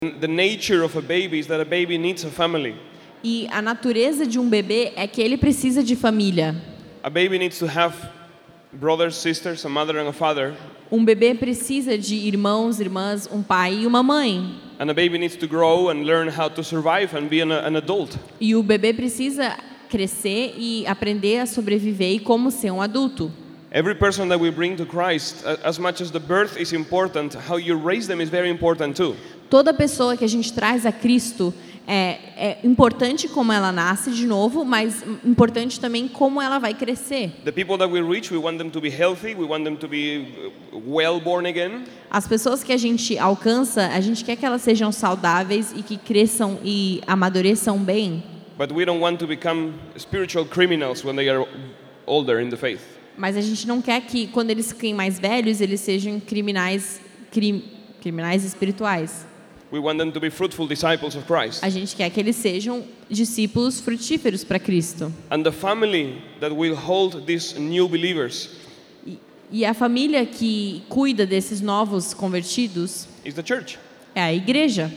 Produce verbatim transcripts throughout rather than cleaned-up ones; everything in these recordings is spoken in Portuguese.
The nature of a baby is that a baby needs a family. E a natureza de um bebê é que ele precisa de família. A baby needs to have brothers, sisters, a mother and a father. Um bebê precisa de irmãos, irmãs, um pai e uma mãe. And a baby needs to grow and learn how to survive and be an, an adult. E o bebê precisa crescer e aprender a sobreviver e como ser um adulto. Every person that we bring to Christ, as much as the birth is important, how you raise them is very important too. Toda pessoa que a gente traz a Cristo é, é importante como ela nasce de novo, mas importante também como ela vai crescer. The people that we reach, we want them to be healthy, we want them to be well born again. As pessoas que a gente alcança, a gente quer que elas sejam saudáveis e que cresçam e amadureçam bem. But we don't want to become spiritual criminals when they are older in the faith. Mas a gente não quer que quando eles fiquem mais velhos, eles sejam criminais, crim, criminais espirituais. We want them to be fruitful disciples of Christ. A gente quer que eles sejam discípulos frutíferos para Cristo. And the family that will hold these new believers E, e a família que cuida desses novos convertidos is the church. é a igreja.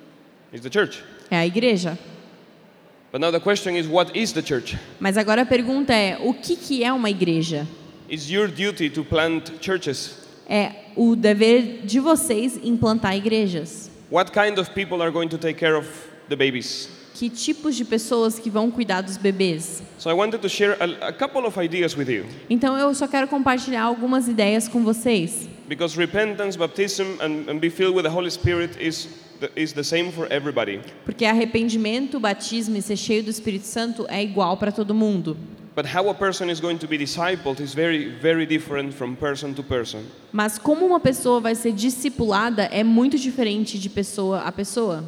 Is the church. É a igreja. But now the question is, what is the church? Mas agora a pergunta é, o que que é uma igreja? It's your duty to plant churches. É o dever de vocês implantar igrejas. What kind of people are going to take care of the babies? Que tipos de pessoas que vão cuidar dos bebês? So I wanted to share a, a couple of ideas with you. Então eu só quero compartilhar algumas ideias com vocês. Because repentance, baptism, and, and be filled with the Holy Spirit is the, is the same for everybody. Porque arrependimento, batismo e ser cheio do Espírito Santo é igual para todo mundo. But how a person is going to be discipled is very, very different from person to person. Mas como uma pessoa vai ser discipulada é muito diferente de pessoa a pessoa.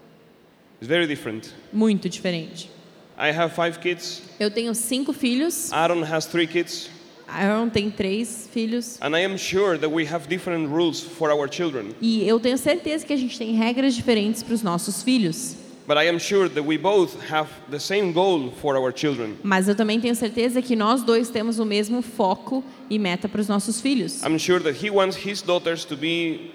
It's very different. Muito diferente. I have five kids. Eu tenho cinco filhos. Aaron has three kids. Aaron tem três filhos. And I am sure that we have different rules for our children. E eu tenho certeza que a gente tem regras diferentes para os nossos filhos. But I am sure that we both have the same goal for our children. Mas eu também tenho certeza que nós dois temos o mesmo foco e meta para os nossos filhos. I'm sure that he wants his daughters to be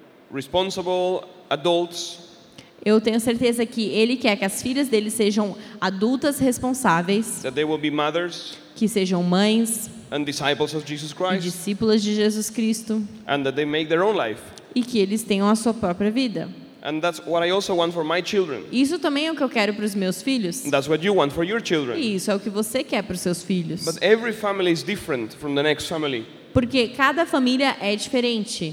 responsible adults. Eu tenho certeza que ele quer que as filhas dele sejam adultas responsáveis, That they will be mothers que sejam mães and disciples of Jesus e Christ, discípulas de Jesus Cristo and that they make their own life. e que eles tenham a sua própria vida. And that's what I also want for my children. Isso também é o que eu quero para os meus filhos. That's what you want for your children. E isso é o que você quer para os seus filhos. But every family is different from the next family. Porque cada família é diferente.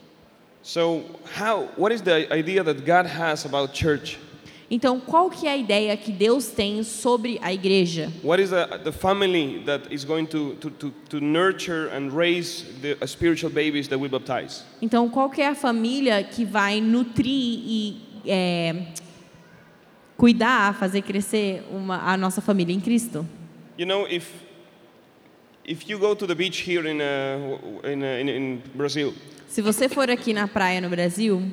So how, what is the idea that God has about church? Então, qual que é a ideia que Deus tem sobre a igreja? What is the, the family that is going to, to, to, to nurture and raise the uh, spiritual babies that we baptize? Então, qual que é a família que vai nutrir e é, cuidar, fazer crescer uma, a nossa família em Cristo? You know, if if you go to the beach here in uh, in, uh, in in Brazil, Se você for aqui na praia no Brasil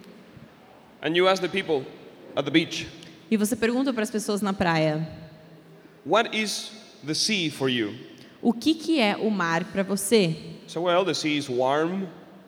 and you ask the people at the beach, e você pergunta para as pessoas na praia, what is the sea for you? o que que é o mar para você? So well, the sea is warm.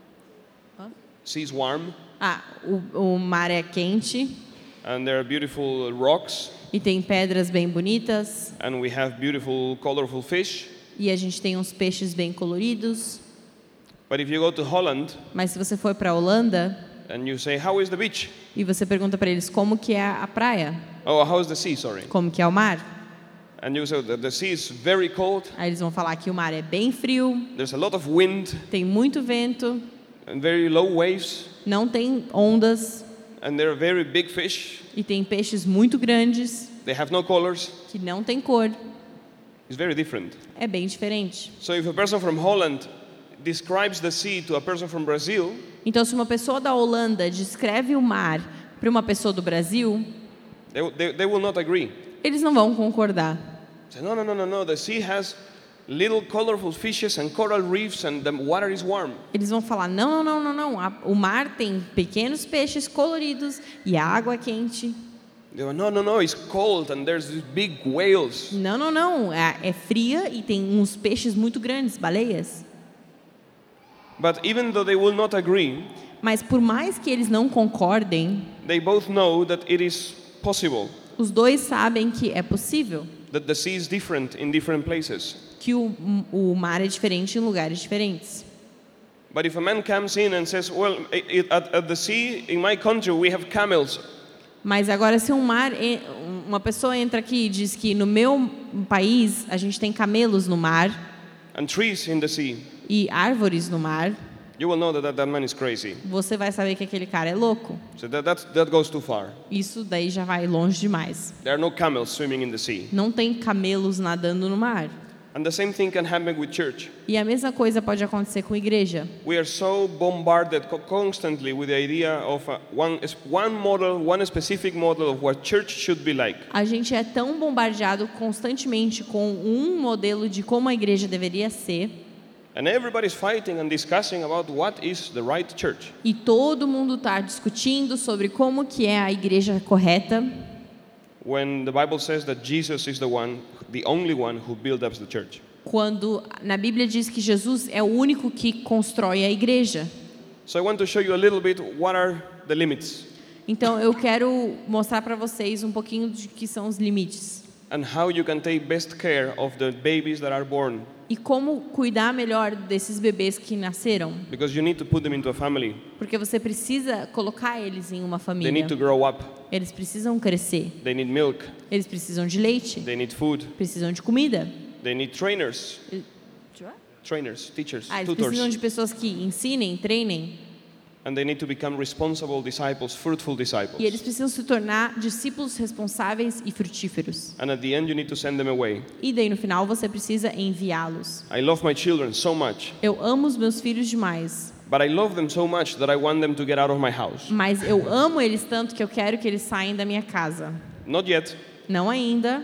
Sea is warm, Ah, o, o mar é quente and there are beautiful rocks, e tem pedras bem bonitas and we have beautiful, colorful fish. e a gente tem uns peixes bem coloridos. But if you go to Holland Mas se você for para a Holanda and you say, how is the beach? e você pergunta para eles como que é a praia, Oh, how is the sea? Sorry. como que é o mar, And you say that the sea is very cold. aí eles vão falar que o mar é bem frio, There's a lot of wind tem muito vento, and very low waves, não tem ondas and there are very big fish. e tem peixes muito grandes They have no colors. que não tem cor. It's very different. É bem diferente. So if a person from Holland describes the sea to a person from Brazil, Então, se uma pessoa da Holanda descreve o mar para uma pessoa do Brasil, they, they, they will not agree. eles não vão concordar. Say, no, no, no, no, no. The sea has little colorful fishes and coral reefs and the water is warm. Eles vão falar, não, não, não, não, não. A- o mar tem pequenos peixes coloridos e a água é quente. They go, no, no, no, it's cold and there's these big whales. Não, não, não, é, é fria e tem uns peixes muito grandes, baleias. But even though they will not agree, Mas por mais que eles não concordem, they both know that it is possible, os dois sabem que é possível, that the sea is different in different places. que o, o mar é diferente em lugares diferentes. But if a man comes in and says, well, it, at, at the sea, in my country, we have camels. Mas agora se um mar, uma pessoa entra aqui e diz que no meu país a gente tem camelos no mar And trees in the sea, e árvores no mar, you will know that that, that man is crazy. você vai saber que aquele cara é louco. So that, that, that goes too far. Isso daí já vai longe demais. There are no camels swimming in the sea. Não tem camelos nadando no mar. And the same thing can happen with church. E a mesma coisa pode acontecer com a igreja. We are so bombarded co- constantly with the idea of a, one, one model, one specific model of what church should be like. A gente é tão bombardeado constantemente com um modelo de como a igreja deveria ser. And everybody's fighting and discussing about what is the right church. E todo mundo está discutindo sobre como que é a igreja correta. When the Bible says that Jesus is the one, the only one who built up the church. Quando na Bíblia diz que Jesus é o único que constrói a igreja. So I want to show you a little bit what are the limits Então eu quero mostrar para vocês um pouquinho de que são os limites and how you can take best care of the babies that are born, e como cuidar melhor desses bebês que nasceram, because you need to put them into a family. porque você precisa colocar eles em uma They família. need to grow up. Eles precisam crescer. They need milk. Eles precisam de leite. They need food. Precisam de comida. They need trainers, trainers, teachers, Ah, eles precisam tutors. de pessoas que ensinem, treinem. And they need to become responsible disciples, fruitful disciples. E eles precisam se tornar discípulos responsáveis e frutíferos. And at the end you need to send them away. E daí no final você precisa enviá-los. I love my children so much, Eu amo os meus filhos demais, but I love them so much that I want them to get out of my house. mas eu amo eles tanto que eu quero que eles saiam da minha casa. Not yet, Não ainda,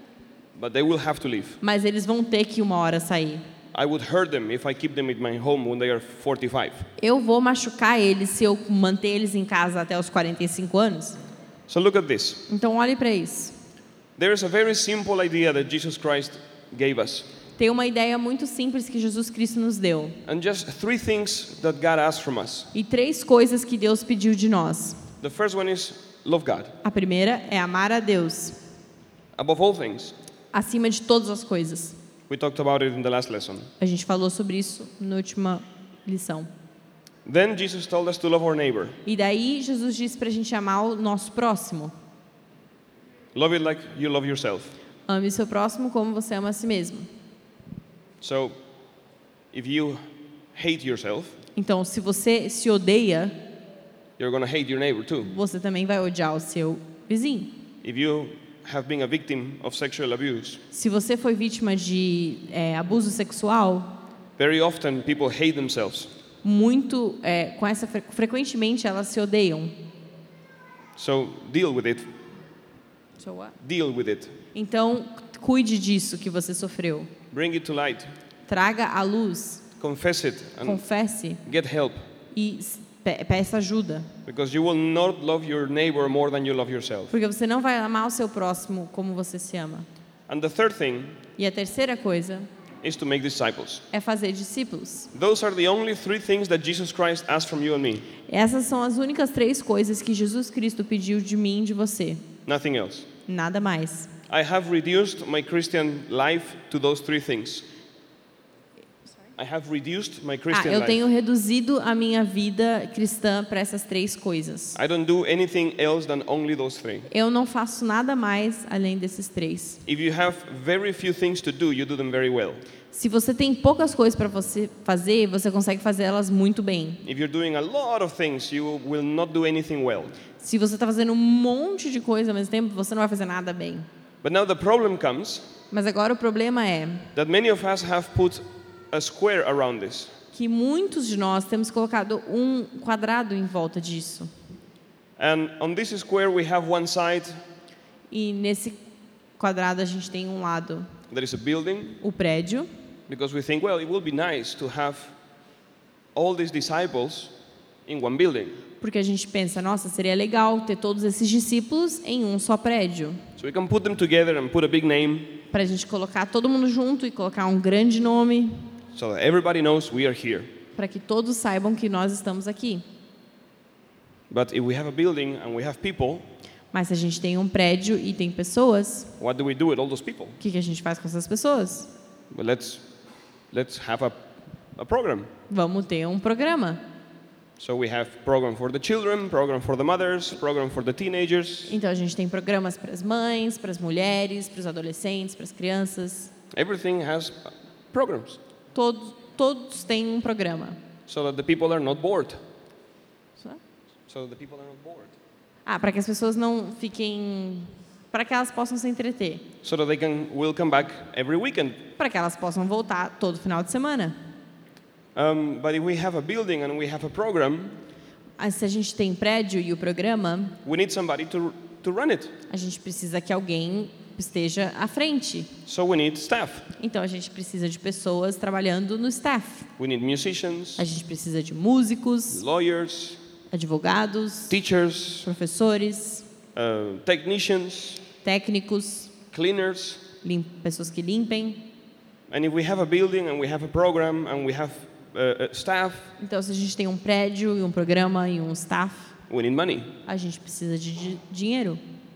but they will have to leave. mas eles vão ter que uma hora sair. I would hurt them if I keep them in my home when they are forty-five. Eu vou machucar eles se eu manter eles em casa até os quarenta e cinco anos. So look at this. Então olhe para isso. There is a very simple idea that Jesus Christ gave us. Tem uma ideia muito simples que Jesus Cristo nos deu. And just three things that God asked from us. E três coisas que Deus pediu de nós. The first one is love God A primeira é amar a Deus above all things. acima de todas as coisas. We talked about it in the last lesson. A gente falou sobre isso na última lição. Then Jesus told us to love our neighbor. E daí Jesus disse para a gente amar o nosso próximo. Love it like you love yourself. Ame o seu próximo como você ama a si mesmo. So if you hate yourself, Então, se você se odeia, you're going to hate your neighbor too. você também vai odiar o seu vizinho. If you have been a victim of sexual abuse, Se você foi vítima de é, abuso sexual, very often people hate themselves. muito é, com essa fre frequentemente elas se odeiam. So deal with it. Deal with it. Então, cuide disso que você sofreu. Bring it to light. Traga à luz, Confess it and confesse get help, e s- pe peça ajuda. because you will not love your neighbor more than you love yourself. Porque você não vai amar o seu próximo como você se ama. And the third thing E a terceira coisa is to make disciples. é fazer discípulos. Those are the only three things that Jesus Christ asked from you and me. Essas são as únicas três coisas que Jesus Cristo pediu de mim e de você. Nothing else. Nada mais. I have reduced my Christian life to those three things. I have reduced my Ah, Christian eu tenho life. reduzido a minha vida cristã para essas três coisas. I don't do anything else than only those three. Eu não faço nada mais além desses três. If you have very few things to do, you do them very well. Se você tem poucas coisas para você fazer, você consegue fazer elas muito bem. If you're doing a lot of things, you will not do anything well. Se você está fazendo um monte de coisa ao mesmo tempo, você não vai fazer nada bem. But now the problem comes Mas agora o problema é that many of us have put a square around this. que muitos de nós temos colocado um quadrado em volta disso. And on this square we have one side E nesse quadrado a gente tem um lado that is a building, o prédio, because we think, well, it will be nice to have all these disciples in one building. porque a gente pensa, nossa, seria legal ter todos esses discípulos em um só prédio, So we can put them together and put a big name para a gente colocar todo mundo junto e colocar um grande nome, so that everybody knows we are here. para que todos saibam que nós estamos aqui. But if we have a building and we have people, Mas se a gente tem um prédio e tem pessoas, what do we do with all those people? o que, que a gente faz com essas pessoas? Well, let's let's have a, a program. Vamos ter um programa. So we have program for the children, program for the mothers, program for the teenagers. Então a gente tem programas para as mães, para as mulheres, para os adolescentes, para as crianças. Everything has programs Todos, todos têm um programa. so that the people are not bored. Só? So that the people are not bored. Ah, para que as pessoas não fiquem, para que elas possam se entreter, So that they can will come back every weekend. para que elas possam voltar todo final de semana. Um, but if we have a building and we have a program, Ah, se a gente tem prédio e o programa, we need somebody to to run it. a gente precisa que alguém esteja à frente. So we need staff. Então a gente precisa de pessoas trabalhando no staff. We need musicians, A gente precisa de músicos, lawyers, advogados, teachers, professores, uh, technicians, técnicos, cleaners. lim- pessoas que limpem. And if we have a building and we have a program and we have uh, uh, staff, Então, se a gente tem um prédio e um programa e um staff, we need money. a gente precisa de di- dinheiro.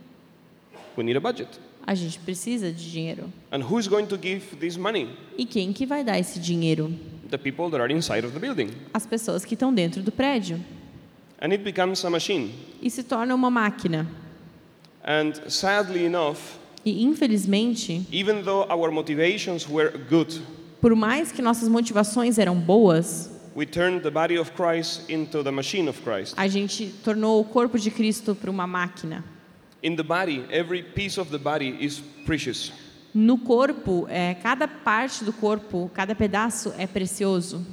We need a budget. A gente precisa de dinheiro. And who's going to give this money? E quem que vai dar esse dinheiro? The people that are inside of the building. As pessoas que estão dentro do prédio. And it becomes a machine. E se torna uma máquina. And sadly enough, E, infelizmente, even though our motivations were good, por mais que nossas motivações eram boas, we turned the body of Christ into the machine of Christ. a gente tornou o corpo de Cristo para uma máquina. In the body, every piece of the body is precious. No corpo, é, cada parte do corpo, cada pedaço é precioso.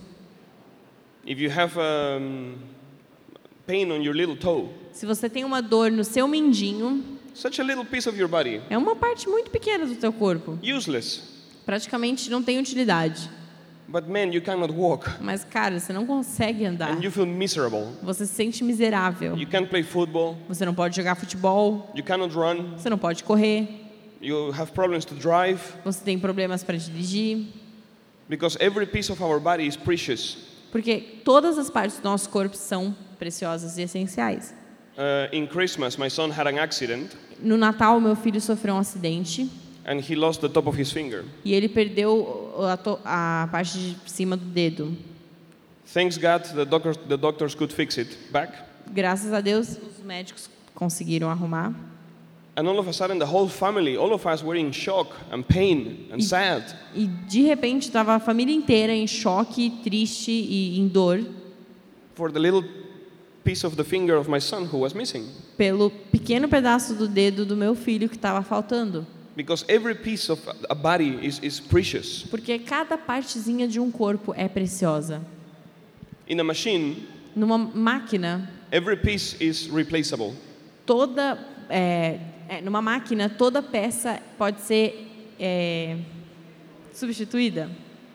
If you have um, pain on your little toe, Se você tem uma dor no seu mindinho, such a little piece of your body, é uma parte muito pequena do teu corpo. useless. Praticamente não tem utilidade. But man, you cannot walk. Mas, cara, você não consegue andar. And you feel miserable. Você se sente miserável. You can't play football. Você não pode jogar futebol. You cannot run. Você não pode correr. You have problems to drive. Você tem problemas para dirigir. Because every piece of our body is precious. Porque todas as partes do nosso corpo são preciosas e essenciais. Uh, in Christmas, my son had an accident. No Natal, meu filho sofreu um acidente. And he lost the top of his finger. E ele perdeu a, to- a parte de cima do dedo. Thanks God, the doctors, the doctors could fix it back. Graças a Deus, os médicos conseguiram arrumar. And all of a sudden, the whole family, all of us were in shock and pain and sad. E de repente estava a família inteira em choque, triste e em dor For the little piece of the finger of my son who was missing. pelo pequeno pedaço do dedo do meu filho que estava faltando. Because every piece of a body is, is precious. Porque cada partezinha de um corpo é preciosa. In a machine, Numa máquina, every piece is replaceable. toda é, é, numa máquina toda peça pode ser é, substituída.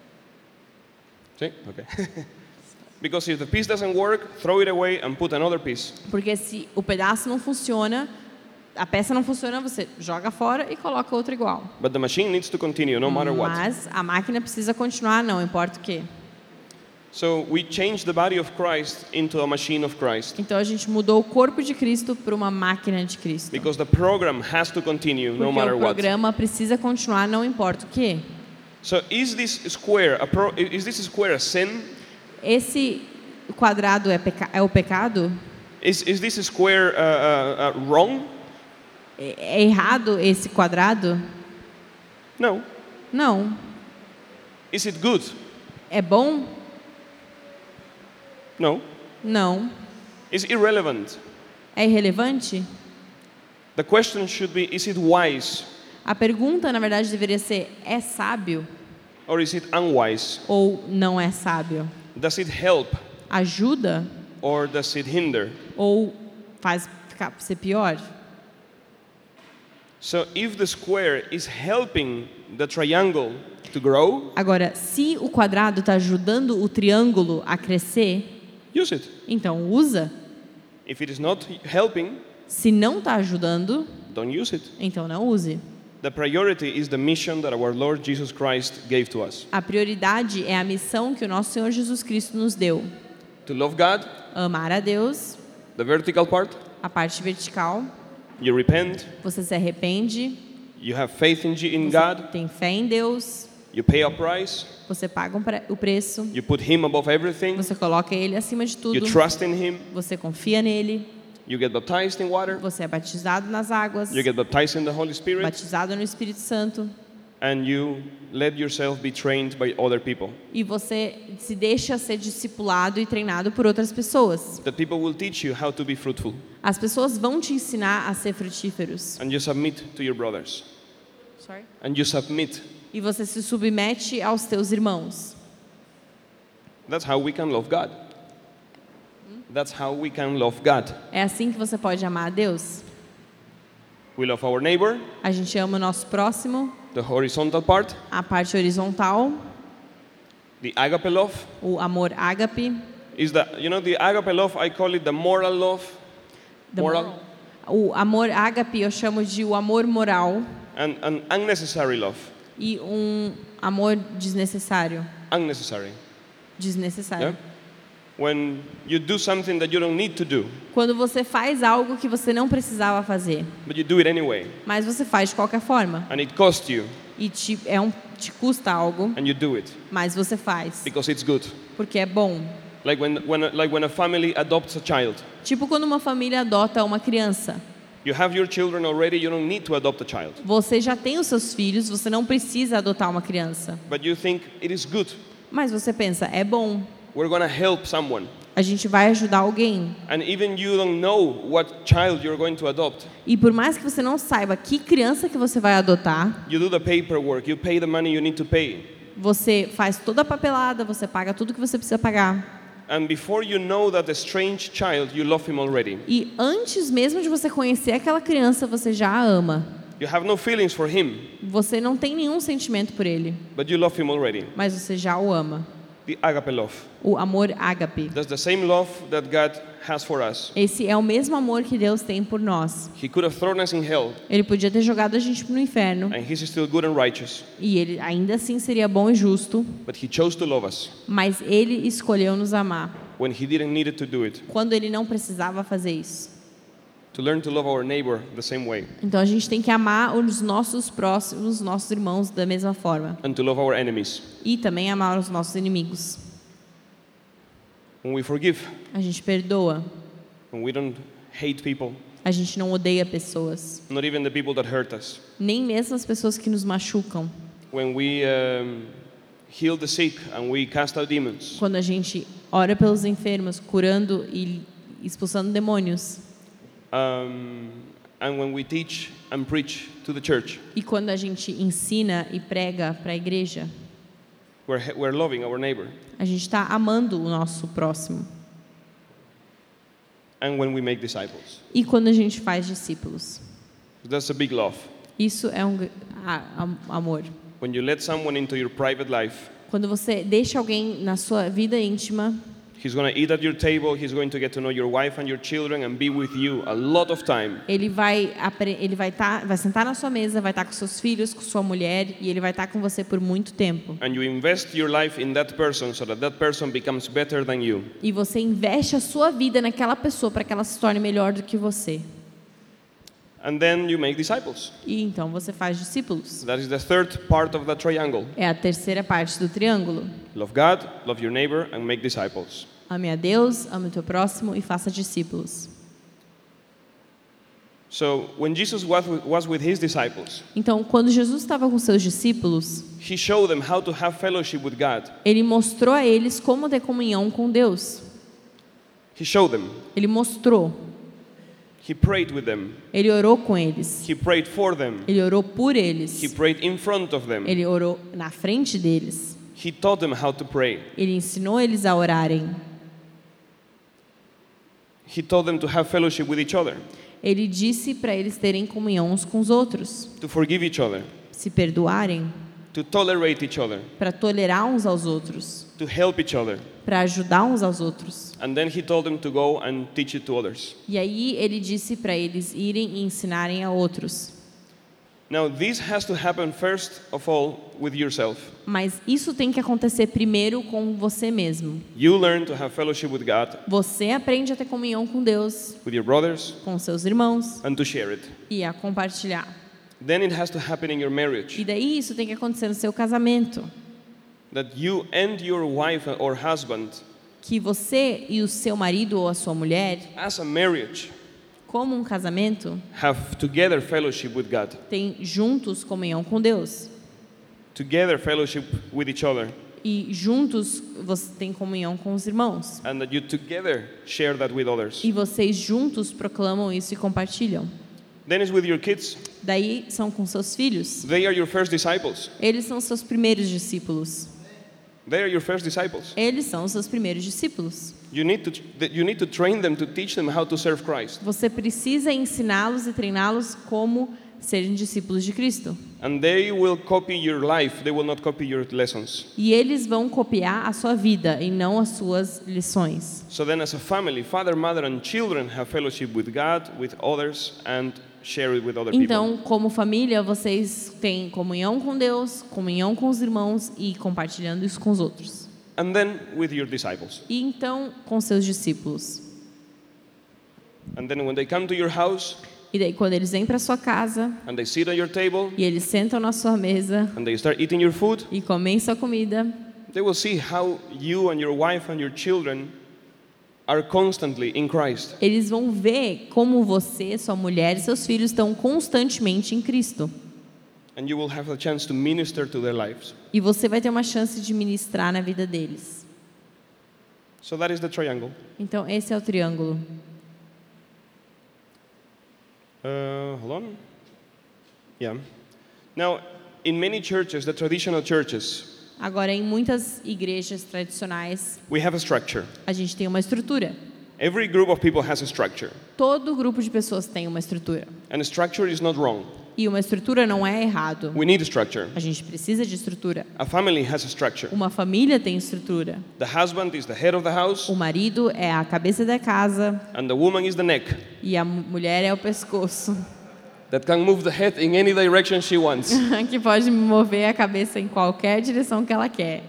See? Okay. Because if the piece doesn't work, throw it away and put another piece. Porque se o pedaço não funciona, a peça não funciona, você joga fora e coloca outra igual. But the machine needs to continue no matter what. Mas a máquina precisa continuar, não importa o quê. So we changed the body of Christ into a machine of Christ. Então a gente mudou o corpo de Cristo para uma máquina de Cristo. Because the program has to continue no Porque matter o what. programa precisa continuar, não importa o quê. So is this square a pro, is this square a sin? Esse quadrado é, peca é o pecado? Is is this square uh, uh, uh, wrong? É é errado esse quadrado? No. Não. Is it good? É bom? No. Não. Is irrelevant? É irrelevante? The question should be: is it wise A pergunta, na verdade, deveria ser: é sábio or is it unwise? ou não é sábio? Does it help Ajuda or does it hinder? ou faz ficar ser pior? So if the square is helping the triangle to grow, Agora, se o quadrado está ajudando o triângulo a crescer, use it. então usa. If it is not helping, Se não está ajudando, don't use it. então não use. The priority is the mission that our Lord Jesus Christ gave to us. A prioridade é a missão que o nosso Senhor Jesus Cristo nos deu. To love God Amar a Deus The vertical part, a parte vertical, you repent, você se arrepende, you have faith in, G- in você God, tem fé em Deus, you pay a price, você paga um pre- o preço, you put Him above everything, você coloca Ele acima de you tudo, trust in Him, você confia nele, you get baptized in water, você é batizado nas águas, you get baptized in the Holy Spirit, batizado no Espírito Santo, and you let yourself be trained by other people. e você se deixa ser discipulado e treinado por outras pessoas. That people will teach you how to be fruitful, As pessoas vão te ensinar a ser frutíferos. and you submit to your brothers, Sorry? and you submit. E você se submete aos teus irmãos. That's how we can love God. That's how we can love God. É assim que você pode amar a Deus. We love our neighbor, A gente ama o nosso próximo, the horizontal part, a parte horizontal, the agape love o amor ágape, is the, you know, the agape love, I call it the moral love, the moral, moral. O amor ágape eu chamo de o amor moral and an unnecessary love. e um amor desnecessário. Unnecessary. Desnecessário. Yeah? When you do something that you don't need to do, Quando você faz algo que você não precisava fazer, but you do it anyway, mas você faz de qualquer forma and it costs you, e te, é um, te custa algo, and you do it mas você faz because it's good. porque é bom. Like when, when, a- like when a family adopts a child. Tipo quando uma família adota uma criança. You have your children already, you don't need to adopt a child. Você já tem os seus filhos, você não precisa adotar uma criança. But you think it is good. Mas você pensa, é bom, We're going to help someone. a gente vai ajudar alguém. And even you don't know what child you're going to adopt. E por mais que você não saiba que criança que você vai adotar, You do the paperwork, you pay the money you need to pay. você faz toda a papelada, você paga tudo que você precisa pagar. And before you know that strange child, you love him already. E antes mesmo de você conhecer aquela criança, você já a ama. You have no feelings for him, Você não tem nenhum sentimento por ele, but you love him already. mas você já o ama. The agape love. O amor ágape. That's the same love that God has for us. Esse é o mesmo amor que Deus tem por nós. He could have thrown us in hell, Ele podia ter jogado a gente no inferno, and he's still good and righteous. e ele ainda assim seria bom e justo, But he chose to love us mas ele escolheu nos amar when he didn't need to do it. quando ele não precisava fazer isso. To learn to love our neighbor the same way, Então a gente tem que amar os nossos próximos, os nossos irmãos da mesma forma, and to love our enemies. e também amar os nossos inimigos. When we forgive, A gente perdoa, when we don't hate people, a gente não odeia pessoas, not even the people that hurt us. nem mesmo as pessoas que nos machucam. When we um, heal the sick and we cast out demons. Quando a gente ora pelos enfermos, curando e expulsando demônios. Um, and when we teach and preach to the church, E quando a gente ensina e prega para a igreja, we're, we're loving our neighbor. a gente está amando o nosso próximo. And when we make disciples. E quando a gente faz discípulos. That's a big love. Isso é um gr- a- a- amor. When you let someone into your private life, Quando você deixa alguém na sua vida íntima, he's going to eat at your table, he's going to get to know your wife and your children and be with you a lot of time. ele vai apre- ele vai tá, vai sentar na sua mesa, vai estar com seus filhos, com sua mulher, e ele vai estar com você por muito tempo. And you invest your life in that person so that that person becomes better than you. E você investe a sua vida naquela pessoa para que ela se torne melhor do que você. And then you make disciples. E então você faz discípulos. That is the third part of the triangle. É a terceira parte do triângulo. Love God, love your neighbor, and make disciples. Ame a Deus, ame o teu próximo e faça discípulos. So when Jesus was with, was with his disciples, Então, quando Jesus estava com seus discípulos, he showed them how to have fellowship with God. ele mostrou a eles como ter comunhão com Deus. He showed them. Ele mostrou. He prayed with them. Ele orou com eles. He prayed for them. Ele orou por eles. He prayed in front of them. Ele orou na frente deles. He taught them how to pray. Ele ensinou eles a orarem. He taught them to have fellowship with each other, Ele disse para eles terem comunhão uns com os outros, to forgive each other, se perdoarem, to tolerate each other, para tolerar uns aos outros, to help each other. para ajudar uns aos outros. And then he told them to go and teach it to others. E aí ele disse para eles irem e ensinarem a outros. Now, this has to happen first of all with yourself. Mas isso tem que acontecer primeiro com você mesmo. You learn to have fellowship with God, Você aprende a ter comunhão com Deus, with your brothers, com seus irmãos and to share it. e a compartilhar. Then it has to happen in your marriage. E daí isso tem que acontecer no seu casamento. That you and your wife or husband, Que você e o seu marido ou a sua mulher, as a marriage, como um casamento, have together fellowship with God, têm juntos comunhão com Deus. together fellowship with each other, E juntos você tem comunhão com os irmãos. and that you together share that with others. E vocês juntos proclamam isso e compartilham. Then it's with your kids. Daí são com seus filhos. They are your first disciples. Eles são seus primeiros discípulos. They are your first disciples. Eles são os seus primeiros discípulos. You need to you need to train them to teach them how to serve Christ. Você precisa ensiná-los e treiná-los como serem discípulos de Cristo. And they will copy your life. They will not copy your lessons. E eles vão copiar a sua vida e não as suas lições. So then as a family, father, mother and children have fellowship with God, with others and share it with other people. Então, como família, vocês têm comunhão com Deus, comunhão com os irmãos e compartilhando isso com os outros. And then with your disciples. E então com seus discípulos. And then when they come to your house E daí quando eles vêm para sua casa and they sit at your table e eles sentam na sua mesa and they start eating your food, e comem sua comida, they will see how you and your wife and your children are constantly in Christ. eles vão ver como você, sua mulher e seus filhos estão constantemente em Cristo. And you will have a chance to minister to their lives. E você vai ter uma chance de ministrar na vida deles. So that is the triangle. Então esse é o triângulo. Uh, hold on. Yeah. Now, in many churches, the traditional churches, Agora, em muitas igrejas tradicionais, we have a structure. a gente tem uma estrutura. Every group of people has a structure. Todo grupo de pessoas tem uma estrutura. And structure is not wrong. E uma estrutura não é errado. We need structure. A gente precisa de estrutura. A family has a structure. Uma família tem estrutura. The husband is the head of the house, O marido é a cabeça da casa and the woman is the neck e a mu- mulher é o pescoço, that can move the head in any direction she wants. que pode mover a cabeça em qualquer direção que ela quer.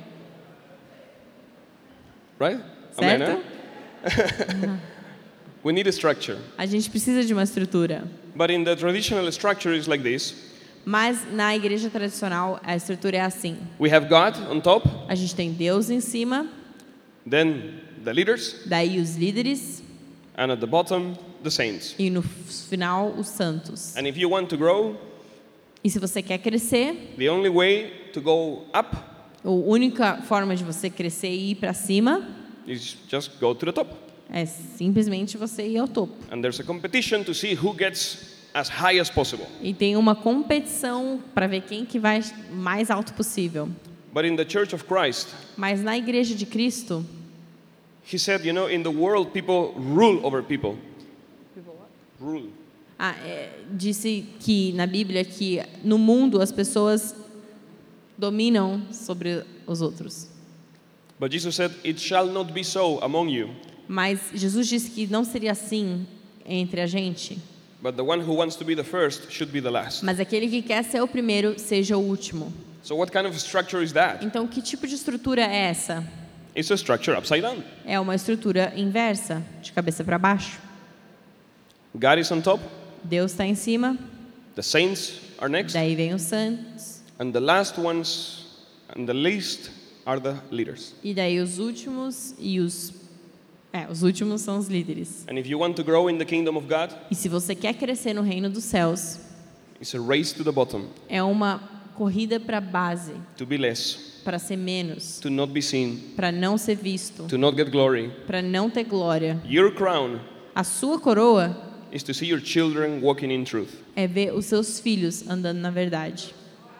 Right? Certo? Amen, eh? We need a structure. A gente precisa de uma estrutura. But in the traditional structure is like this. Mas na igreja tradicional a estrutura é assim. We have God on top, A gente tem Deus em cima, then the leaders, daí os líderes and at the bottom, the saints. e no final os santos. And if you want to grow, E se você quer crescer, the only way to go up a única forma de você crescer e ir para cima is just go to the top. é simplesmente você ir ao topo. And there's a competition to see who gets as high as possible. E tem uma competição para ver quem que vai mais alto possível. But in the Church of Christ, Mas na igreja de Cristo, he said, you know, in the world people rule over people. Rule. ah, é, disse que na Bíblia que no mundo as pessoas dominam sobre os outros. But Jesus said, it shall not be so among you. Mas Jesus disse que não seria assim entre a gente. But the one who wants to be the first should be the last. Mas aquele que quer ser o primeiro seja o último. So what kind of structure is that? Então, que tipo de estrutura é essa? It's a structure upside down. É uma estrutura inversa, de cabeça para baixo. God is on top, Deus está em cima, the saints are next, daí vem os santos, and the last ones and the least are the leaders. e daí os últimos e os é, os últimos são os líderes. And if you want to grow in the kingdom of God, E se você quer crescer no reino dos céus, it's a race to the bottom, é uma corrida para a base, to be less, para ser menos, to not be seen, para não ser visto, to not get glory. para não ter glória. Your crown A sua coroa is to see your children walking in truth. é ver os seus filhos andando na verdade.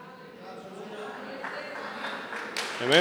Amen?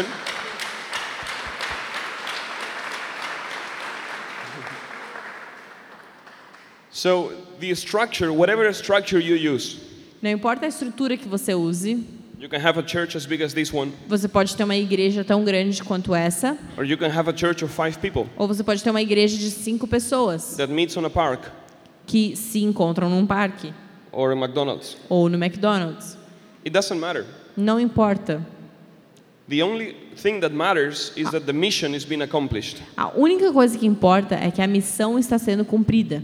So the structure, whatever structure you use, Não importa a estrutura que você use, you can have a church as big as this one, você pode ter uma igreja tão grande quanto essa, or you can have a church of five people ou você pode ter uma igreja de cinco pessoas that meets on a park, que se encontram num parque, or a McDonald's. ou no McDonald's. It doesn't matter. Não importa. The only thing that matters is that the mission is being accomplished. A única coisa que importa é que a missão está sendo cumprida.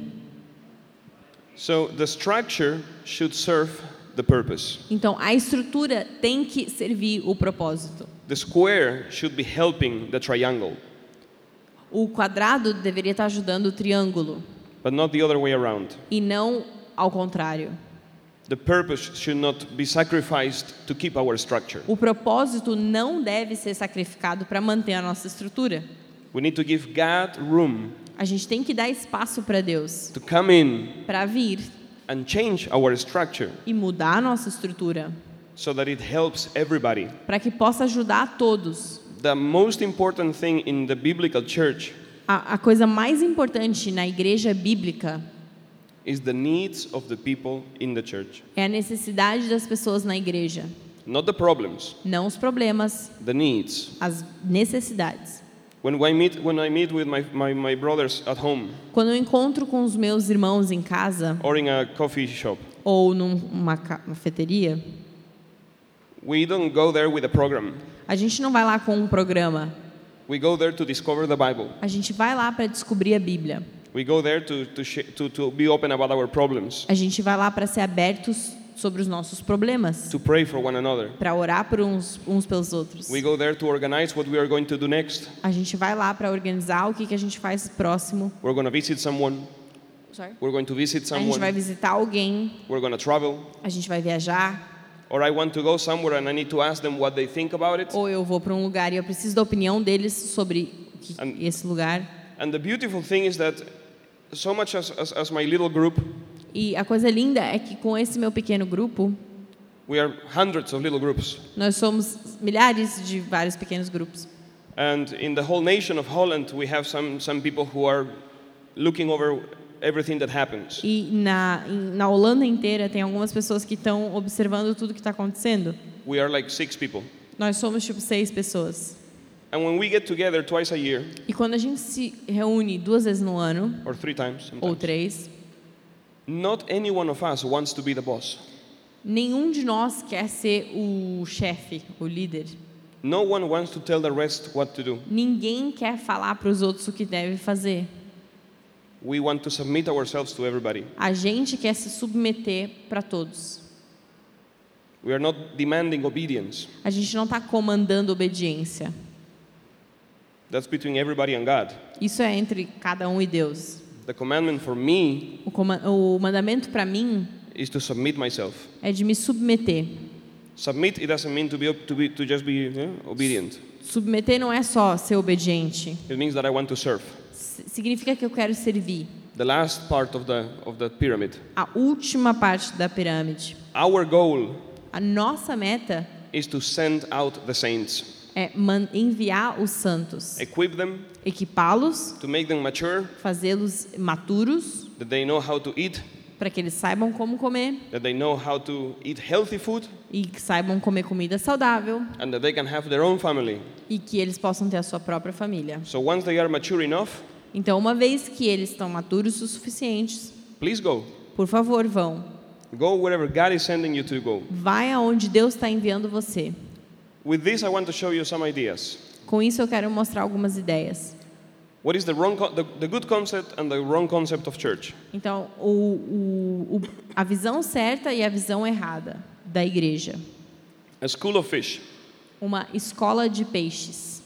So the structure should serve the purpose. Então, a estrutura tem que servir o propósito. The square should be helping the triangle, O quadrado deveria estar ajudando o triângulo but not the other way around. e não ao contrário. The purpose should not be sacrificed to keep our structure. O propósito não deve ser sacrificado para manter a nossa estrutura. We need to give God room A gente tem que dar espaço para Deus, to come in para vir and change our structure e mudar a nossa estrutura, so that it helps everybody. para que possa ajudar a todos. The most important thing in the biblical church A, a coisa mais importante na igreja bíblica is the needs of the people in the church. é a necessidade das pessoas na igreja, Not the problems, não os problemas, the needs. as necessidades. When I meet, when I meet with my, my, my brothers at home Quando eu encontro com os meus irmãos em casa or in a coffee shop, ou numa ca- cafeteria, we don't go there with a program. a gente não vai lá com um programa. We go there to discover the Bible. A gente vai lá para descobrir a Bíblia. We go there to, to, sh- to, to be open about our problems, A gente vai lá para ser abertos sobre os nossos problemas, to pray for one another. para orar por uns, uns pelos outros. We go there to organize what we are going to do next. A gente vai lá para organizar o que, que a gente faz próximo. We're going to visit someone. Sorry? We're going to visit A gente vai someone. visitar alguém, We're going to travel. a gente vai viajar, Or I want to go somewhere and I need to ask them what they think about it. ou eu vou para um lugar e eu preciso da opinião deles sobre o que- And- esse lugar. And the beautiful thing is that so much as, as, as my little group, E a coisa linda é que com esse meu pequeno grupo, we are hundreds of little groups. nós somos milhares de vários pequenos grupos. And in the whole nation of Holland, we have some, some people who are looking over everything that happens. E na, em- na Holanda inteira tem algumas pessoas que estão observando tudo que está acontecendo. We are like six people. Nós somos tipo seis pessoas. And when we get together twice a year, E quando a gente se reúne duas vezes no ano, or three times, ou sometimes, três, not any one of us wants to be the boss. nenhum de nós quer ser o chefe, o líder. No one wants to tell the rest what to do. Ninguém quer falar para os outros o que deve fazer. We want to submit ourselves to everybody. A gente quer se submeter para todos. We are not demanding obedience. A gente não está comandando obediência. That's between everybody and God. Isso é entre cada um e Deus. The commandment for me O, coma- o mandamento para mim is to submit myself. é de me submeter. Submit, it doesn't mean to be to be to just be yeah, obedient. Submeter não é só ser obediente. It means that I want to serve. S- Significa que eu quero servir. The last part of the of the pyramid. A última parte da pirâmide. Our goal A nossa meta is to send out the saints, é man- enviar os santos, equip them, equipá-los, to make them mature, fazê-los maturos, that they know how to eat, para que eles saibam como comer that they know how to eat healthy food, e que saibam comer comida saudável and that they can have their own family. e que eles possam ter a sua própria família. So once they are mature enough, Então, uma vez que eles estão maduros o suficientes, please go. por favor, vão. Go wherever God is sending you to go. Vai aonde Deus está enviando você. With this, I want to show you some ideas. Com isso, eu quero mostrar algumas ideias. What is the wrong, co- the, the good concept and the wrong concept of church? Então, o, o, o, a visão certa e a visão errada da igreja. A school of fish. Uma escola de peixes.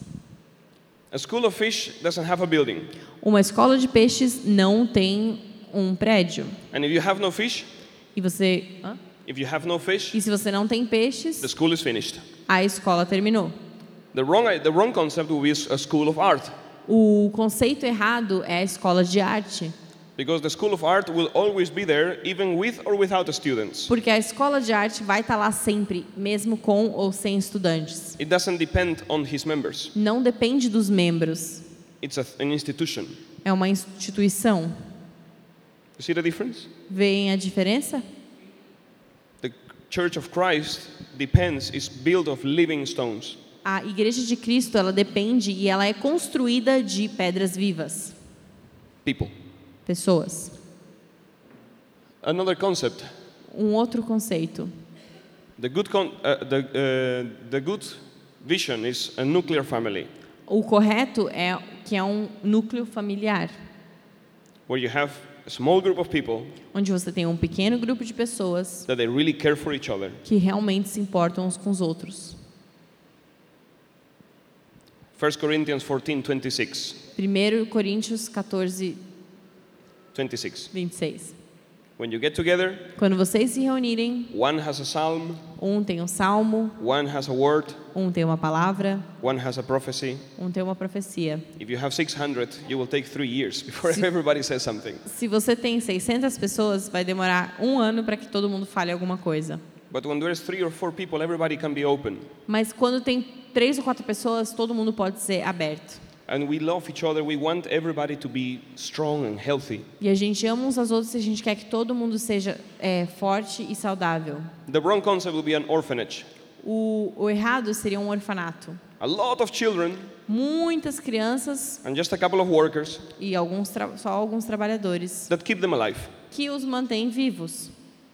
A school of fish doesn't have a building. Uma escola de peixes não tem um prédio. And if you have no fish, E você, hã? if you have no fish, E se você não tem peixes, the school is finished. a escola terminou. The wrong, the wrong concept will be a school of art. O conceito errado é a escola de arte, Because the school of art will always be there, even with or without students. porque a escola de arte vai estar lá sempre, mesmo com ou sem estudantes. It doesn't depend on his members. Não depende dos membros, It's a, an institution. é uma instituição. You see the difference? Veem a diferença? The Church of Christ depends, is built of living stones. A igreja de Cristo, ela depende e ela é construída de pedras vivas, People. pessoas. Another concept, um outro conceito. The good, con- uh, the, uh, the good vision is a nuclear family, O correto é que é um núcleo familiar, where you have a small group of people onde você tem um pequeno grupo de pessoas that they really care for each other. que realmente se importam uns com os outros. First Corinthians fourteen twenty-six. primeiro Coríntios quatorze, twenty-six. vinte e seis. When you get together, Quando vocês se reunirem, one has a psalm, um tem um salmo, one has a word, um tem uma palavra, one has a prophecy. um tem uma profecia. If you have six hundred, you will take three years before Si- everybody says something. Se você tem seiscentas pessoas, vai demorar um ano para que todo mundo fale alguma coisa. But when there's three or four people, everybody can be open. Mas quando tem três ou quatro pessoas, todo mundo pode ser aberto. And we love each other. We want everybody to be strong and healthy. E a gente ama uns aos outros e a gente quer que todo mundo seja é, forte e saudável. The wrong concept will be an orphanage. O, o errado seria um orfanato. A lot of children Muitas crianças and just a couple of workers e alguns tra- só alguns trabalhadores that keep them alive. que os mantêm vivos,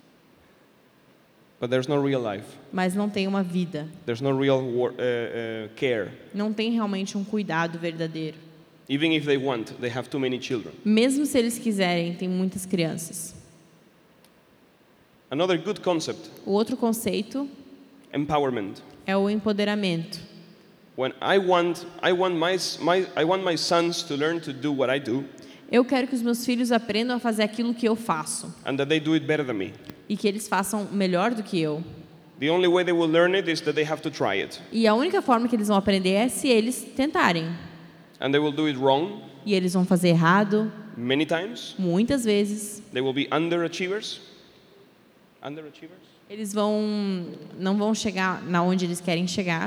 But there's no real life. mas não tem uma vida. There's no real wor- uh, uh, care. Não tem realmente um cuidado verdadeiro. Even if they want, they have too many children. Mesmo se eles quiserem, tem muitas crianças. Another good concept, O outro conceito empowerment. é o empoderamento. When I want, I want my, my, I want my sons to learn to do what I do, Eu quero que os meus filhos aprendam a fazer aquilo que eu faço and that they do it better than me. e que eles façam melhor do que eu. The only way they will learn it is that they have to try it, E a única forma que eles vão aprender é se eles tentarem. and they will do it wrong E eles vão fazer errado many times. muitas vezes. They will be underachievers. Underachievers Eles vão não vão chegar na onde eles querem chegar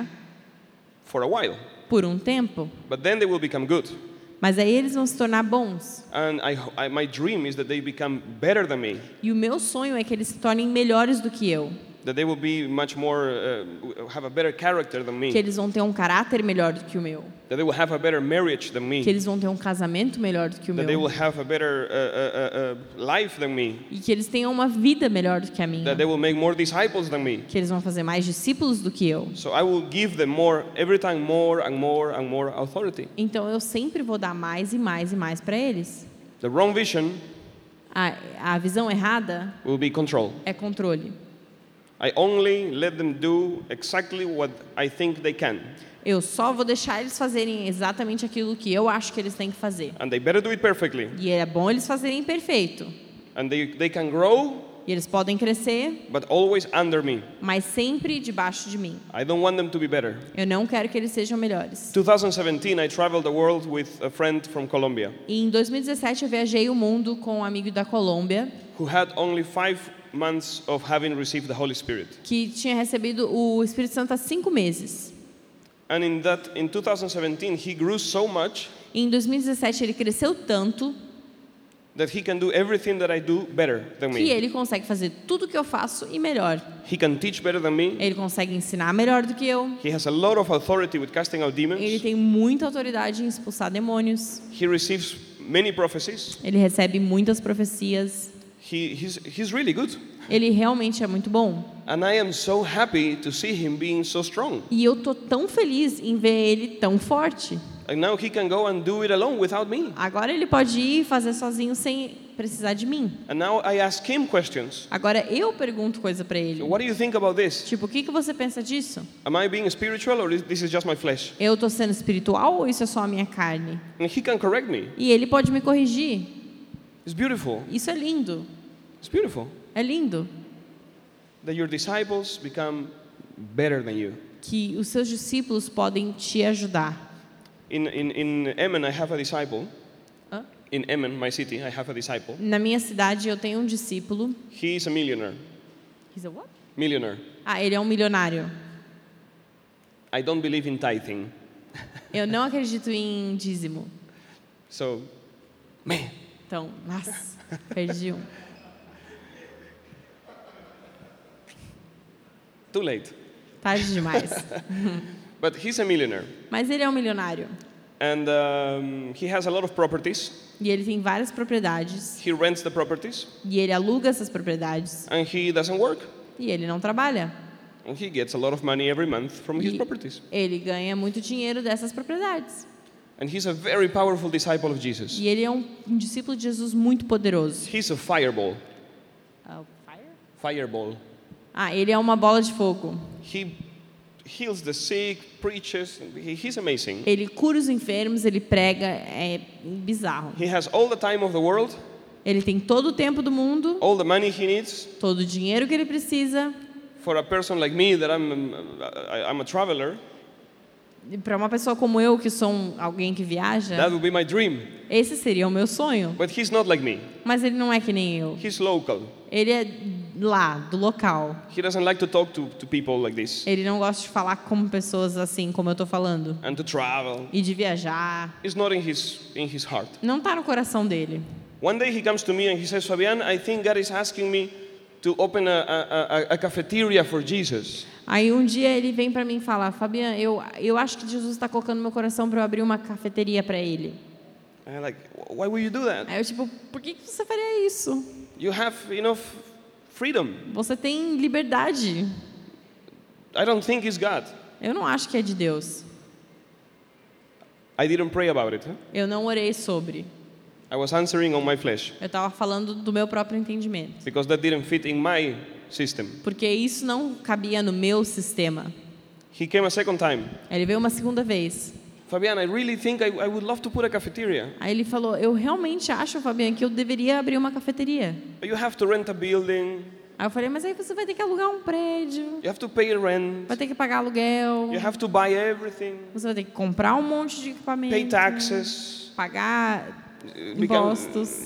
for a while, por um tempo, but then they will become good. mas aí eles vão se tornar bons. And I, I, my dream is that they become better than me, E o meu sonho é que eles se tornem melhores do que eu, that they will be much more, uh, have a better character than me, que eles vão ter um caráter melhor do que o meu, that they will have a better marriage than me, que eles vão ter um casamento melhor do que o that they will meu have a better uh, uh, uh, uh, life than me, e que eles tenham uma vida melhor do que a minha, that they will make more disciples than me. que eles vão fazer mais discípulos do que eu. So I will give them more, every time more and more and more authority. Então eu sempre vou dar mais e mais e mais para eles. The wrong vision A, a visão errada will be control. é controle. I only let them do exactly what I think they can. Eu só vou deixar eles fazerem exatamente aquilo que eu acho que eles têm que fazer. And they better do it perfectly. E é bom eles fazerem perfeito. And they, they can grow, E eles podem crescer, but always under me. mas sempre debaixo de mim. I don't want them to be better. Eu não quero que eles sejam melhores. twenty seventeen, I traveled the world with a friend from Colombia E em dois mil e dezessete eu viajei o mundo com um amigo da Colômbia who had only five months of having received the Holy Spirit. que tinha recebido o Espírito Santo há cinco meses. And in that, in twenty seventeen, he grew so much E em dois mil e dezessete ele cresceu tanto that he can do everything that I do better than que me. ele consegue fazer tudo o que eu faço e melhor. He can teach better than me. Ele consegue ensinar melhor do que eu. He has a lot of authority with casting out Ele demons. tem muita autoridade em expulsar demônios. He receives many prophecies. Ele recebe muitas profecias. He, he's, he's really good. Ele realmente é muito bom. And I am so happy to see him being so strong. E eu tô tão feliz em ver ele tão forte. And now he can go and do it alone without me. Agora ele pode ir fazer sozinho sem precisar de mim. And now I ask him questions. Agora eu pergunto coisa para ele. So what do you think about this? Tipo, o que que você pensa disso? Am I being spiritual or is- this is just my flesh? Eu tô sendo espiritual ou isso é só a minha carne? And he can correct me. E ele pode me corrigir. It's beautiful. Isso é lindo. It's beautiful É lindo that your disciples become better than you. que os seus discípulos podem te ajudar. In, in, in Emmen, I have a disciple. Hã? In Emmen, my city, I have a disciple. Na minha cidade eu tenho um discípulo. He is a millionaire. He's a what? Millionaire. Ah, ele é um milionário. I don't believe in tithing. Eu não acredito em dízimo. So, man, Então, nossa, perdi um. too late. Tarde demais. But he's a millionaire. Mas ele é um milionário. And um, he has a lot of properties. E ele tem várias propriedades. He rents the properties. E ele aluga essas propriedades. And he doesn't work. E ele não trabalha. And he gets a lot of money every month from his E properties. ele ganha muito dinheiro dessas propriedades. And he's a very powerful disciple of Jesus. E ele é um, um discípulo de Jesus muito poderoso. He's a fireball. Uh, fire? Fireball. Ah, ele é uma bola de fogo. He heals the sick, preaches. He, he's amazing. Ele cura os enfermos, ele prega, é bizarro. He has all the time of the world, Ele tem todo o tempo do mundo, all the money he needs. todo o dinheiro que ele precisa. For a person like me, that I'm, I- I'm a traveler, Para uma pessoa como eu, que sou um, alguém que viaja, that would be my dream. esse seria o meu sonho. But he's not like me. Mas ele não é que nem eu. He's local. Ele é lá, do local. He doesn't like to talk to, to people like this Ele não gosta de falar como pessoas assim, como eu estou falando. and to travel. E de viajar. It's not in his, in his heart. Não está no coração dele. One day he comes to me and he says, Fabian, I think God is asking me to open a, a, a, a cafeteria for Jesus. Aí um dia ele vem para mim e fala, Fabian, eu, eu acho que Jesus está colocando no meu coração para eu abrir uma cafeteria para ele. And I'm like, why would you do that? Aí eu tipo, por que que você faria isso? You have enough freedom. Você tem liberdade. I don't think it's God. Eu não acho que é de Deus. I didn't pray about it. Huh? Eu não orei sobre. I was answering on my flesh Eu estava falando do meu próprio entendimento. because that didn't fit in my system. Porque isso não cabia no meu sistema. He came a second time. Aí ele veio uma segunda vez. Fabian, I really think I, I would love to put a cafeteria. Aí ele falou, eu realmente acho, Fabian, que eu deveria abrir uma cafeteria. But you have to rent a building. Aí eu falei, mas aí você vai ter que alugar um prédio, You have to pay rent. vai ter que pagar aluguel, You have to buy everything. você vai ter que comprar um monte de equipamento, Pay taxes. pagar Become, impostos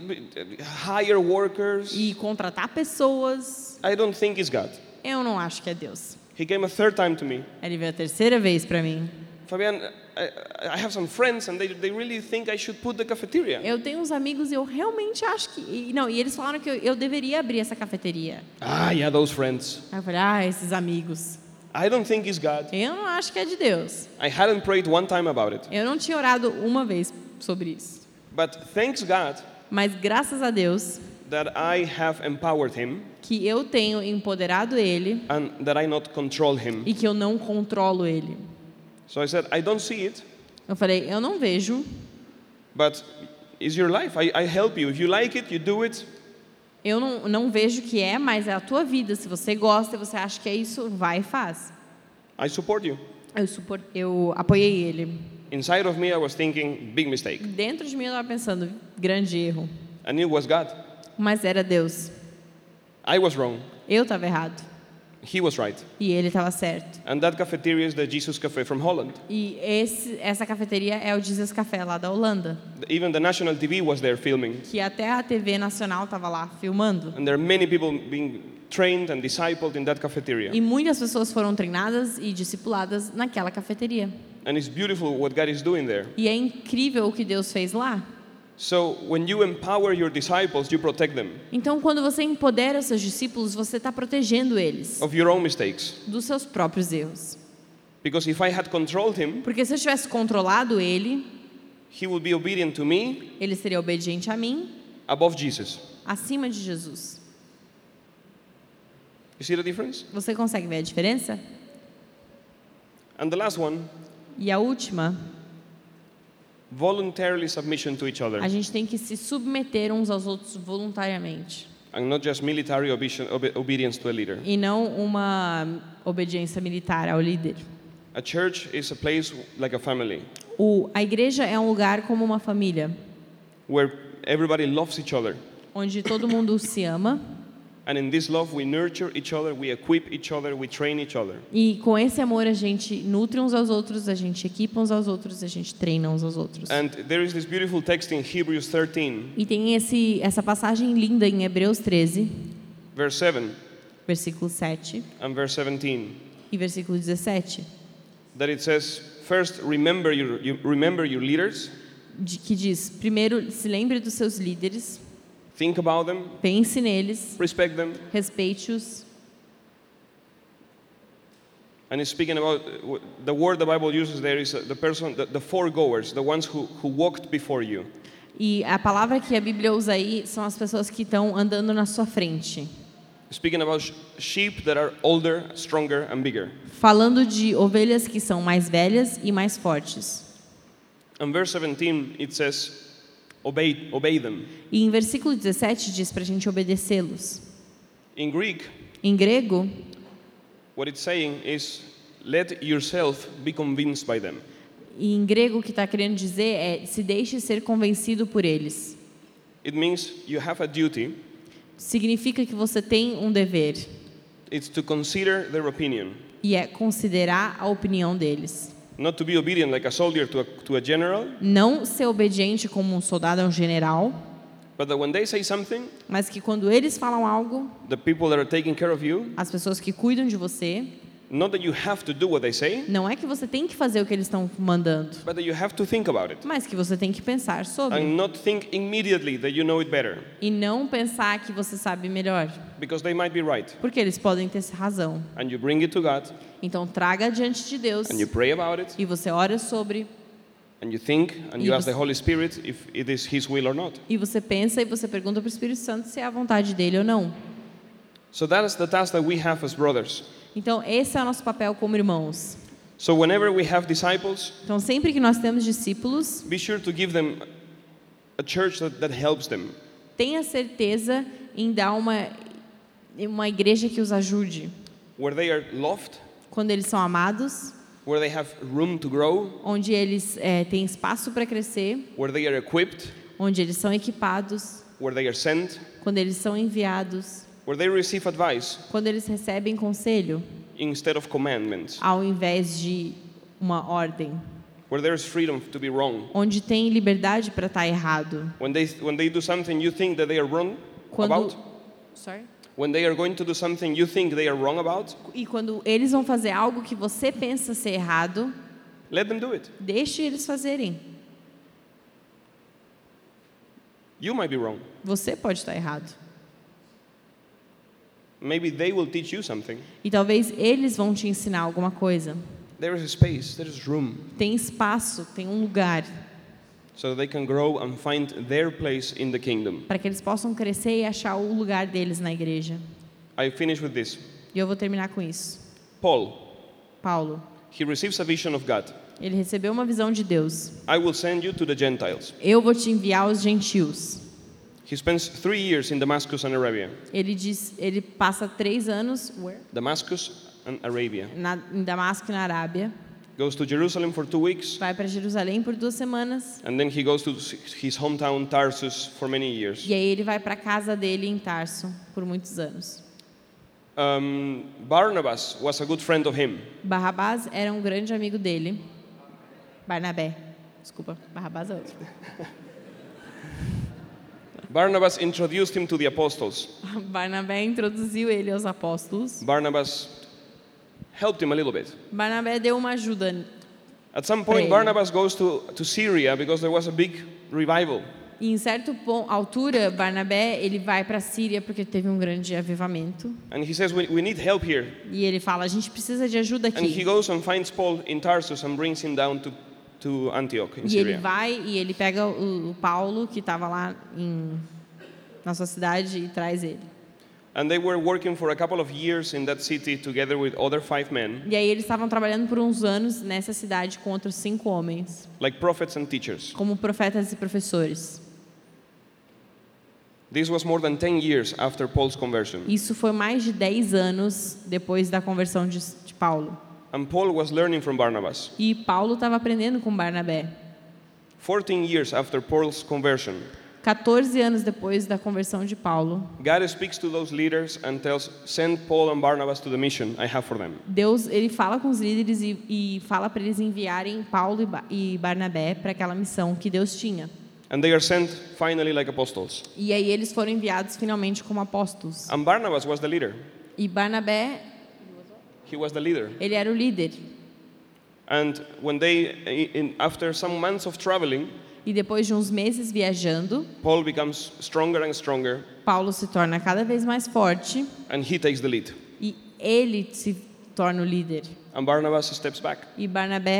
hire workers. e contratar pessoas. I don't think it's God. Eu não acho que é Deus. He came a third time to me. Aí ele veio a terceira vez para mim. Fabian, I, I have some friends and they, they really think I should put the cafeteria. Eu tenho uns amigos e eu realmente acho que... E, não, e eles falaram que eu, eu deveria abrir essa cafeteria. Ah, yeah, those friends. Aí eu falei, ah, esses amigos. I don't think it's God. Eu não acho que é de Deus. I hadn't prayed one time about it. Eu não tinha orado uma vez sobre isso. But thanks God Mas graças a Deus that I have empowered him que eu tenho empoderado ele and that I not control him. e que eu não controlo ele. So I said, I don't see it, Eu falei, eu não vejo, but it's your life. I, I help you. If you like it, you do it. eu não, não vejo o que é, mas é a tua vida. Se você gosta e você acha que é isso, vai e faz. I support you. Eu, supor, eu apoiei ele. Inside of me, I was thinking, big mistake. Dentro de mim eu estava pensando, grande erro. I knew it was God. Mas era Deus. I was wrong. Eu estava errado. He was right. E ele estava certo. And that cafeteria is the Jesus Cafe from Holland. E esse, essa cafeteria é o Jesus Café lá da Holanda. Even the national T V was there filming. Que até a T V nacional estava lá filmando. And there are many people being trained and discipled in that cafeteria. E muitas pessoas foram treinadas e discipuladas naquela cafeteria. And it's beautiful what God is doing there. E é incrível o que Deus fez lá. So when you empower your disciples, you protect them Então, quando você empodera os seus discípulos, você está protegendo eles of your own mistakes. dos seus próprios erros. Because if I had controlled him, Porque se eu tivesse controlado ele, he would be obedient to me ele seria obediente a mim, above Jesus. acima de Jesus. You see the difference? Você consegue ver a diferença? And the last one, E a última, voluntarily submission to each other. a gente tem que se submeter uns aos outros voluntariamente. And not just military obe- obe- obedience to a leader. E não uma obediência militar ao líder. A church is a place like a family O, a igreja é um lugar como uma família, where everybody loves each other. onde todo mundo se ama. And in this love, we nurture each other, we equip each other, we train each other. E com esse amor a gente nutre uns aos outros, a gente equipa uns aos outros, a gente treina uns aos outros. And there is this beautiful text in Hebrews thirteen, E tem esse, essa passagem linda em Hebreus treze, verse seven versículo sete and verse seventeen, e versículo dezessete, that it says, first remember your, you remember your leaders, de, que diz, primeiro, se lembre dos seus líderes, think about them, pense neles, respect them. respeite-os. And it's speaking about, uh, the word the Bible uses there is uh, the person, the, the foregoers, the ones who, who walked before you. E a palavra que a Bíblia usa aí são as pessoas que estão andando na sua frente. Speaking about sh- sheep that are older, stronger, and bigger. Falando de ovelhas que são mais velhas e mais fortes. In verse seventeen, it says, obey, obey them. E em versículo dezessete diz para a gente obedecê-los. In Greek, Em grego, what it's saying is, let yourself be convinced by them. e em grego o que está querendo dizer é se deixe ser convencido por eles. It means you have a duty. Significa que você tem um dever. It's to consider their opinion. E é considerar a opinião deles. Not to be obedient like a soldier to a, to a general, Não ser obediente como um soldado a um general, but that when they say something, mas que quando eles falam algo, the people that are taking care of you, as pessoas que cuidam de você, not that you have to do what they say, não é que você tem que fazer o que eles estão mandando, but that you have to think about it. mas que você tem que pensar sobre. And not think immediately that you know it better, E não pensar que você sabe melhor, because they might be right. porque eles podem ter razão. And you bring it to God, Então traga diante de Deus and you pray about it, e você ora sobre, and you think, and E you ask você- the Holy Spirit if it is His will or not. e você pensa e você pergunta para o Espírito Santo se é a vontade dele ou não. So that is the task that we have as brothers. Então esse é o nosso papel como irmãos. So whenever we have disciples, Então sempre que nós temos discípulos, be sure to give them a church that, that helps them. tenha certeza em dar uma uma igreja que os ajude, Where they are loved, quando eles são amados, where they have room to grow, onde eles é, têm espaço para crescer, where they are equipped, onde eles são equipados, where they are sent, quando eles são enviados, where they receive advice quando eles recebem conselho, instead of commandments, ao invés de uma ordem, where there is freedom to be wrong. onde tem liberdade para estar errado. When they when they do something you think that they are wrong Quando about, Sorry? when they are going to do something you think they are wrong about, E quando eles vão fazer algo que você pensa ser errado, let them do it. deixe eles fazerem. You might be wrong. Você pode estar errado. Maybe they will teach you something. E talvez eles vão te ensinar alguma coisa. There is space, there is room, Tem espaço, tem um lugar so that they can grow and find their place in the kingdom. para que eles possam crescer e achar o lugar deles na igreja. I finish with this. E eu vou terminar com isso. Paul, Paulo, he receives a vision of God. ele recebeu uma visão de Deus. I will send you to the Gentiles. Eu vou te enviar aos gentios. He spends three years in Damascus and Arabia. Ele diz, ele passa três anos Damascus and Arabia. na, em Damasco e na Arábia. Goes to Jerusalem for two weeks, Vai para Jerusalém por duas semanas. and then he goes to his hometown Tarsus for many years. E aí ele vai para a casa dele em Tarso por muitos anos. Um, Barnabas was a good friend of him. Barrabás era um grande amigo dele. Barnabé. Desculpa, Barrabás é outro. Barnabas introduced him to the apostles. Barnabé introduziu ele aos apóstolos. Barnabas helped him a little bit. Barnabé deu uma ajuda. At some point, Pray. Barnabas goes to, to Syria because there was a big revival. E em certa altura, Barnabé ele vai para a Síria porque teve um grande avivamento. And he says, we, we need help here. E ele fala, a gente precisa de ajuda And he aqui. goes and finds Paul in Tarsus and brings him down to, to Antioch in E ele Syria. vai e ele pega o, o Paulo, que estava lá em, na sua cidade, e traz ele. And they were working for a couple of years in that city together with other five men, E aí eles estavam trabalhando por uns anos nessa cidade com outros cinco homens, like prophets and teachers. como profetas e professores. This was more than ten years after Paul's conversion. Isso foi mais de dez anos depois da conversão de, de Paulo. And Paul was learning from Barnabas. E Paulo estava aprendendo com Barnabé. fourteen years after Paul's conversion, quatorze anos depois da conversão de Paulo, God speaks to those leaders and tells, send Paul and Barnabas to the mission I have for them. Deus ele fala com os líderes e, e fala para eles enviarem Paulo e, ba e Barnabé para aquela missão que Deus tinha. And they are sent finally like apostles. E aí eles foram enviados finalmente como apóstolos. And Barnabas was the leader. E Barnabé, He was the leader. ele era o líder. And when they, in, after some months of traveling, E depois de uns meses viajando, Paul becomes stronger and stronger, Paulo se torna cada vez mais forte and he takes the lead. e ele se torna o líder. And Barnabas steps back. E Barnabé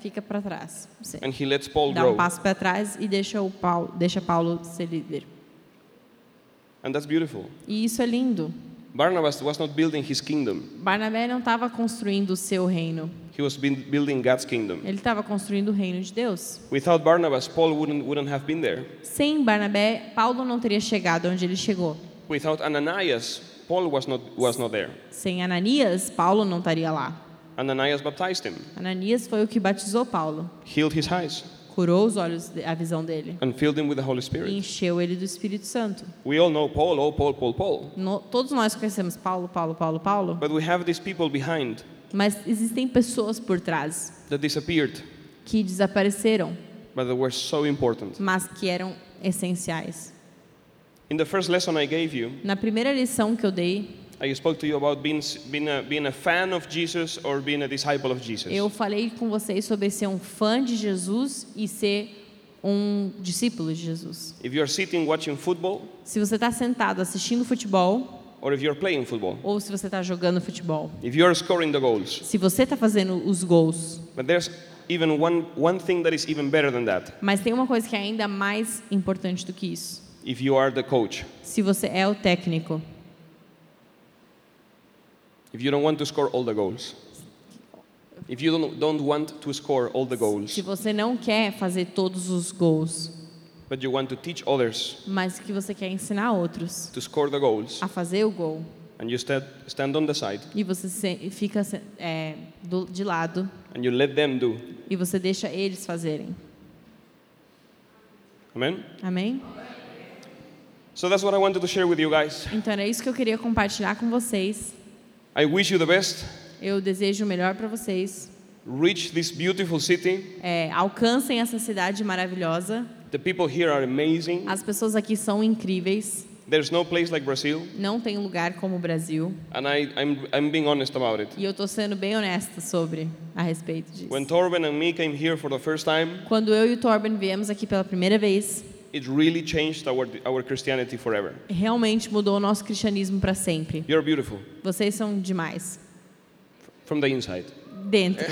fica para trás. Você And he lets Paul dá um grow. passo para trás e deixa o Paulo, deixa Paulo ser líder. And that's beautiful. E isso é lindo. Barnabas was not building his kingdom. Barnabé não estava construindo o seu reino. He was build- building God's kingdom. Ele estava construindo o reino de Deus. Without Barnabas, Paul wouldn't, wouldn't have been there. Sem Barnabé, Paulo não teria chegado onde ele chegou. Without Ananias, Paul was not, was not there. Sem Ananias, Paulo não estaria lá. Ananias baptized him, Ananias foi o que batizou Paulo, healed his eyes, curou os olhos, a visão dele and filled him with the Holy e Spirit. encheu ele do Espírito Santo. We all know Paul, oh, Paul, Paul, Paul. No, todos nós conhecemos Paulo, Paulo, Paulo, Paulo, But we have these people behind mas existem pessoas por trás that disappeared, que desapareceram, but that were so important. mas que eram essenciais. In the first lesson I gave you, Na primeira lição que eu dei, I spoke to you about being, being, a, being a fan of Jesus or being a disciple of Jesus. eu falei com vocês sobre ser um fã de Jesus e ser um discípulo de Jesus. If you are sitting watching football, Se você está sentado assistindo futebol, or if you are playing football, ou se você está jogando futebol, if you are scoring the goals, se você está fazendo os gols, but there's even one, one thing that is even better than that. mas tem uma coisa que é ainda mais importante do que isso. If you are the coach, Se você é o técnico, if you don't want to score all the goals, if you don't, don't want to score all the goals, se você não quer fazer todos os gols, but you want to teach others mas que você quer ensinar outros to score the goals, a fazer o gol, and you stand, stand on the side, e você se, fica é, do, de lado, and you let them do. e você deixa eles fazerem. Amen? Amém? So that's what I wanted to share with you guys. Então era isso que eu queria compartilhar com vocês. I wish you the best. Eu desejo o melhor para vocês. Reach this beautiful city. É, alcancem essa cidade maravilhosa. The people here are amazing. As pessoas aqui são incríveis. There's no place like Brazil, Não tem lugar como o Brasil. and I, I'm, I'm being honest about it. E eu estou sendo bem honesta sobre a respeito disso. When Torben and me came here for the first time, Quando eu e o Torben viemos aqui pela primeira vez, it really changed our, our Christianity forever. realmente mudou o nosso cristianismo para sempre. You're beautiful Vocês são demais. from the inside. Dentro.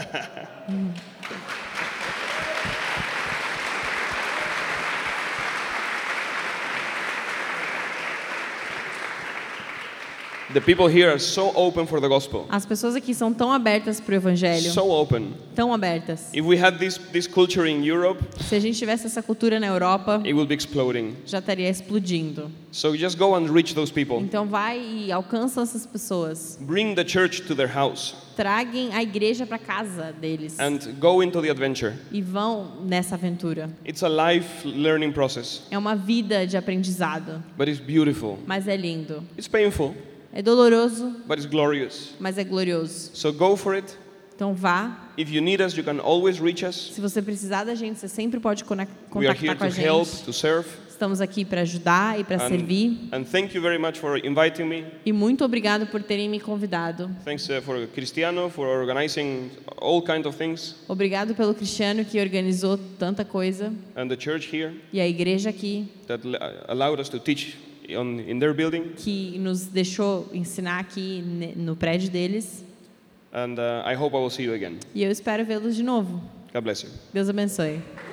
The people here are so open for the gospel. As pessoas aqui são tão abertas para o evangelho, So open. tão abertas. If we had this, this culture in Europe, Se a gente tivesse essa cultura na Europa, it would be exploding. já estaria explodindo. So just go and reach those people. Então vai e alcança essas pessoas. Bring the church to their house Traguem a igreja para casa deles and go into the adventure. e vão nessa aventura. It's a life learning process, É uma vida de aprendizado, but it's beautiful. mas é lindo. It's painful, É doloroso, but it's glorious. mas é glorioso. So go for it. Então vá. If you need us, you can always reach us. Se você precisar da gente, você sempre pode conec- We are here contactar com a to help, gente. to serve. Estamos aqui para ajudar e para And, servir. and thank you very much for inviting me. E muito obrigado por terem me convidado. Thanks uh, for Cristiano for organizing all kinds of things, Obrigado pelo Cristiano que organizou tanta coisa and the church here e a igreja aqui that l- allowed us to teach on, in their building. que nos deixou ensinar aqui ne- no prédio deles. And uh, I hope I will see you again. E eu espero vê-los de novo. God bless you. Deus abençoe.